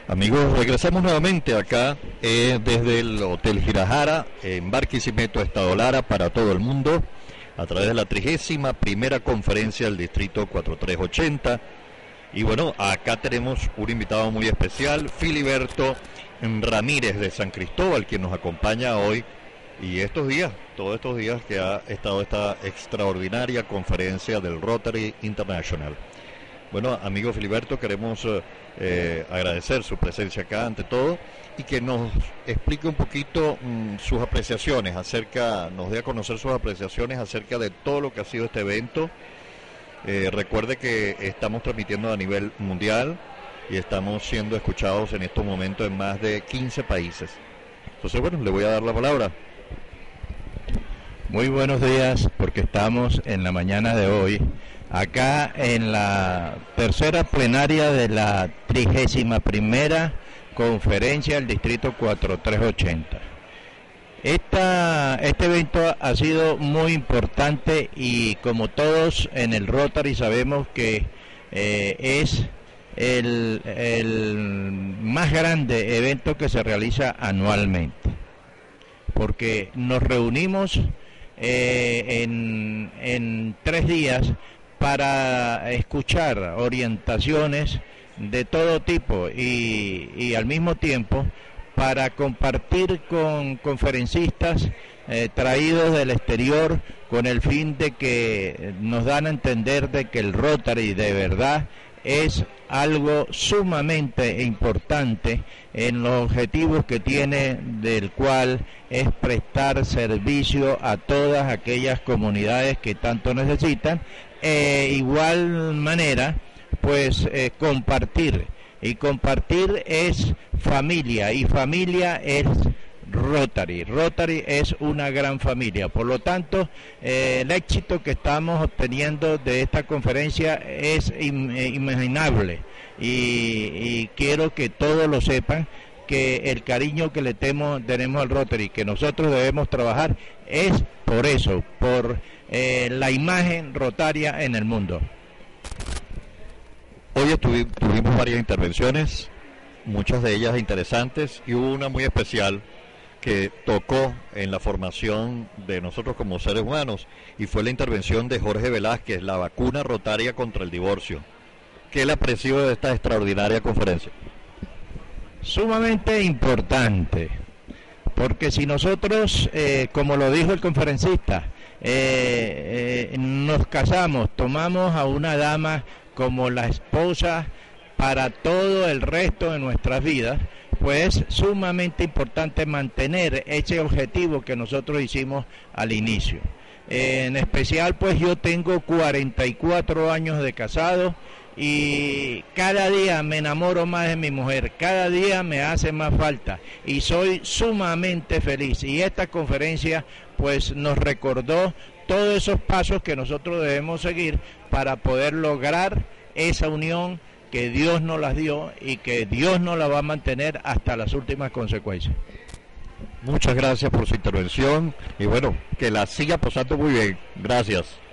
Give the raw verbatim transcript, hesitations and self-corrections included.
Amigos, regresamos nuevamente acá eh, desde el Hotel Girajara en Barquisimeto, Estado Lara, para todo el mundo, a través de la trigésima primera conferencia del Distrito cuatro tres ochenta. Y bueno, acá tenemos un invitado muy especial, Filiberto Ramírez de San Cristóbal, quien nos acompaña hoy y estos días, todos estos días que ha estado esta extraordinaria conferencia del Rotary International. Bueno, amigo Filiberto, queremos eh, agradecer su presencia acá ante todo y que nos explique un poquito mmm, sus apreciaciones acerca, nos dé a conocer sus apreciaciones acerca de todo lo que ha sido este evento. Eh, recuerde que estamos transmitiendo a nivel mundial y estamos siendo escuchados en estos momentos en más de quince países. Entonces, bueno, le voy a dar la palabra. Muy buenos días, porque estamos en la mañana de hoy acá en la tercera plenaria de la trigésima primera conferencia del Distrito cuatro tres ochenta. Esta, este evento ha sido muy importante y como todos en el Rotary sabemos que eh, es el, el más grande evento que se realiza anualmente, porque nos reunimos eh, en, en tres días para escuchar orientaciones de todo tipo y, y al mismo tiempo para compartir con conferencistas eh, traídos del exterior con el fin de que nos dan a entender de que el Rotary de verdad es algo sumamente importante en los objetivos que tiene, del cual es prestar servicio a todas aquellas comunidades que tanto necesitan. Eh, igual manera, pues eh, compartir, y compartir es familia, y familia es Rotary. Rotary es una gran familia, por lo tanto eh, el éxito que estamos obteniendo de esta conferencia es inimaginable y, y quiero que todos lo sepan, que el cariño que le temo, tenemos al Rotary, que nosotros debemos trabajar, es por eso, por eh, la imagen rotaria en el mundo. Hoy estuvi, tuvimos varias intervenciones, muchas de ellas interesantes, y hubo una muy especial que tocó en la formación de nosotros como seres humanos, y fue la intervención de Jorge Velázquez, la vacuna rotaria contra el divorcio. ¿Qué le apreció de esta extraordinaria conferencia? Sumamente importante, porque si nosotros, eh, como lo dijo el conferencista, eh, eh, nos casamos, tomamos a una dama como la esposa para todo el resto de nuestras vidas, pues es sumamente importante mantener ese objetivo que nosotros hicimos al inicio. Eh, en especial, pues yo tengo cuarenta y cuatro años de casado y cada día me enamoro más de mi mujer, cada día me hace más falta y soy sumamente feliz. Y esta conferencia pues nos recordó todos esos pasos que nosotros debemos seguir para poder lograr esa unión que Dios nos las dio y que Dios nos la va a mantener hasta las últimas consecuencias. Muchas gracias por su intervención y bueno, que la siga pasando muy bien. Gracias.